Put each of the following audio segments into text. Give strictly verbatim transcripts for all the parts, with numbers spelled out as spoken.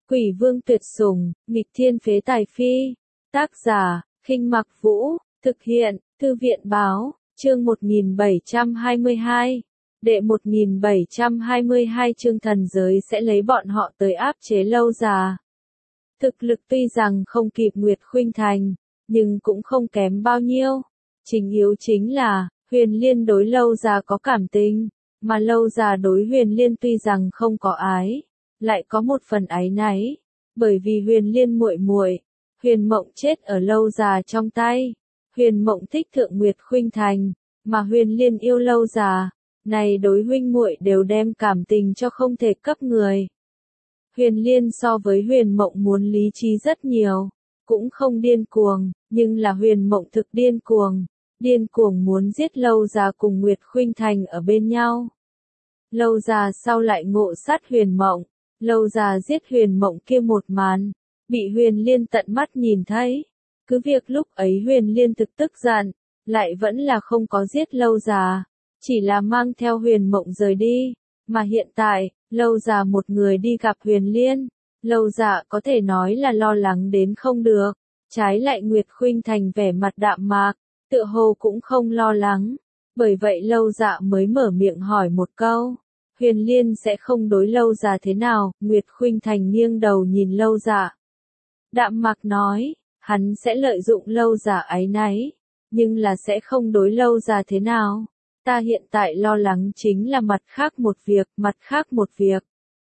Quỷ vương tuyệt sủng, nghịch thiên phế tài phi. Tác giả, Khinh Mặc Vũ, thực hiện, Thư viện báo, chương một nghìn bảy trăm hai mươi hai. Đệ một nghìn bảy trăm hai mươi hai chương thần giới sẽ lấy bọn họ tới áp chế Lâu Già. Thực lực tuy rằng không kịp Nguyệt Khuynh Thành, nhưng cũng không kém bao nhiêu. Chính yếu chính là, Huyền Liên đối Lâu Già có cảm tình, mà Lâu Già đối Huyền Liên tuy rằng không có ái, lại có một phần áy náy, bởi vì Huyền Liên muội muội, Huyền Mộng chết ở Lâu Già trong tay. Huyền Mộng thích Thượng Nguyệt Khuynh Thành, mà Huyền Liên yêu Lâu Già, này đối huynh muội đều đem cảm tình cho không thể cấp người. Huyền Liên so với Huyền Mộng muốn lý trí rất nhiều, cũng không điên cuồng, nhưng là Huyền Mộng thực điên cuồng, điên cuồng muốn giết Lâu Già cùng Nguyệt Khuynh Thành ở bên nhau. Lâu Già sau lại ngộ sát Huyền Mộng, Lâu Già giết Huyền Mộng kia một màn, bị Huyền Liên tận mắt nhìn thấy. Cứ việc lúc ấy Huyền Liên thực tức giận, lại vẫn là không có giết Lâu Già, chỉ là mang theo Huyền Mộng rời đi, mà hiện tại, Lâu Già một người đi gặp Huyền Liên, Lâu Già có thể nói là lo lắng đến không được, trái lại Nguyệt Khuynh Thành vẻ mặt đạm mạc, tựa hồ cũng không lo lắng, bởi vậy Lâu Già mới mở miệng hỏi một câu, Huyền Liên sẽ không đối Lâu Già thế nào? Nguyệt Khuynh Thành nghiêng đầu nhìn Lâu Già, đạm mạc nói, hắn sẽ lợi dụng Lâu Già áy náy, nhưng là sẽ không đối Lâu Già thế nào. Ta hiện tại lo lắng chính là mặt khác một việc, mặt khác một việc.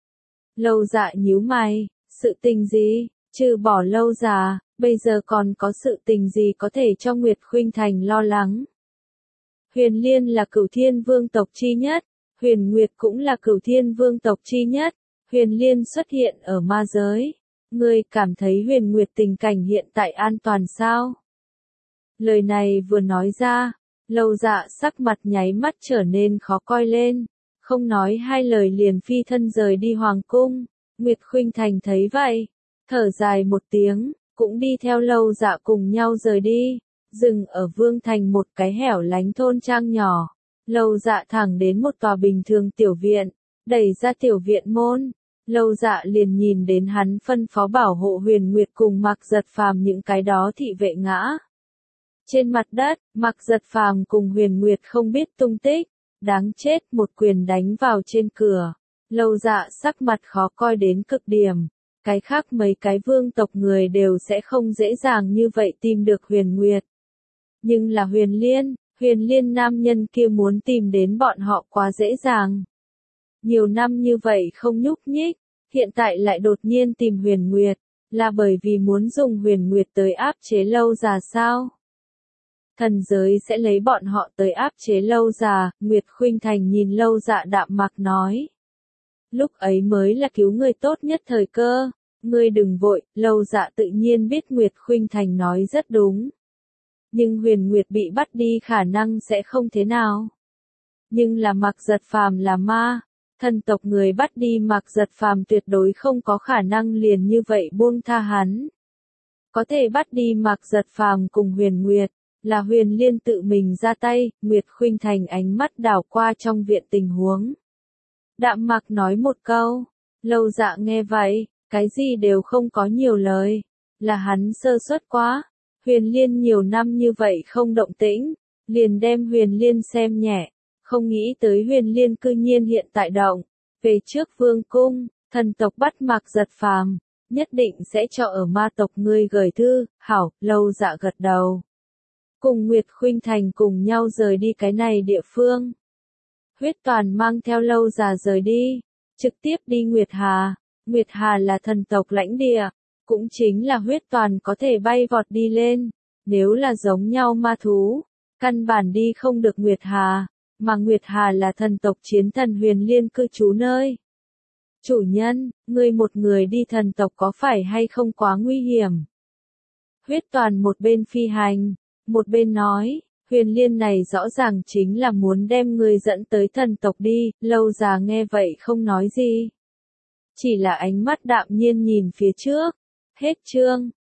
Lâu Dạ nhíu mày, sự tình gì, trừ bỏ Lâu Già, bây giờ còn có sự tình gì có thể cho Nguyệt Khuynh Thành lo lắng. Huyền Liên là Cửu Thiên Vương tộc chi nhất, Huyền Nguyệt cũng là Cửu Thiên Vương tộc chi nhất, Huyền Liên xuất hiện ở ma giới. Ngươi cảm thấy Huyền Nguyệt tình cảnh hiện tại an toàn sao? Lời này vừa nói ra, Lâu Dạ sắc mặt nháy mắt trở nên khó coi lên, không nói hai lời liền phi thân rời đi hoàng cung. Nguyệt Khuynh Thành thấy vậy, thở dài một tiếng, cũng đi theo Lâu Dạ cùng nhau rời đi, dừng ở Vương Thành một cái hẻo lánh thôn trang nhỏ. Lâu Dạ thẳng đến một tòa bình thường tiểu viện, đẩy ra tiểu viện môn, Lâu Dạ liền nhìn đến hắn phân phó bảo hộ Huyền Nguyệt cùng Mạc Giật Phàm những cái đó thị vệ ngã trên mặt đất. Mạc Giật Phàm cùng Huyền Nguyệt không biết tung tích, đáng chết, một quyền đánh vào trên cửa. Lâu Dạ sắc mặt khó coi đến cực điểm, cái khác mấy cái vương tộc người đều sẽ không dễ dàng như vậy tìm được Huyền Nguyệt. Nhưng là Huyền Liên, Huyền Liên nam nhân kia muốn tìm đến bọn họ quá dễ dàng. Nhiều năm như vậy không nhúc nhích, hiện tại lại đột nhiên tìm Huyền Nguyệt, là bởi vì muốn dùng Huyền Nguyệt tới áp chế Lâu Già sao? Thần giới sẽ lấy bọn họ tới áp chế Lâu Già. Nguyệt Khuynh Thành nhìn Lâu Dạ đạm mạc nói. Lúc ấy mới là cứu người tốt nhất thời cơ, ngươi đừng vội. Lâu Dạ tự nhiên biết Nguyệt Khuynh Thành nói rất đúng. Nhưng Huyền Nguyệt bị bắt đi khả năng sẽ không thế nào. Nhưng là Mạc Giật Phàm là ma, thần tộc người bắt đi Mạc Giật Phàm tuyệt đối không có khả năng liền như vậy buông tha hắn. Có thể bắt đi Mạc Giật Phàm cùng Huyền Nguyệt, là Huyền Liên tự mình ra tay. Nguyệt Khuynh Thành ánh mắt đảo qua trong viện tình huống, đạm mạc nói một câu. Lâu Dạ nghe vậy, cái gì đều không có nhiều lời, là hắn sơ suất quá. Huyền Liên nhiều năm như vậy không động tĩnh, liền đem Huyền Liên xem nhẹ, không nghĩ tới Huyền Liên cư nhiên hiện tại động. Về trước vương cung, thần tộc bắt Mạc Giật Phàm, nhất định sẽ cho ở ma tộc ngươi gửi thư. Hảo. Lâu Dạ gật đầu, cùng Nguyệt Khuynh Thành cùng nhau rời đi cái này địa phương. Huyết Toàn mang theo Lâu Già rời đi, trực tiếp đi Nguyệt Hà. Nguyệt Hà là thần tộc lãnh địa, cũng chính là Huyết Toàn có thể bay vọt đi lên. Nếu là giống nhau ma thú, căn bản đi không được Nguyệt Hà, mà Nguyệt Hà là thần tộc chiến thần Huyền Liên cư trú nơi. Chủ nhân, ngươi một người đi thần tộc có phải hay không quá nguy hiểm? Huyết Toàn một bên phi hành, một bên nói, Huyền Liên này rõ ràng chính là muốn đem ngươi dẫn tới thần tộc đi. Lâu Già nghe vậy không nói gì, chỉ là ánh mắt đạm nhiên nhìn phía trước. Hết chương.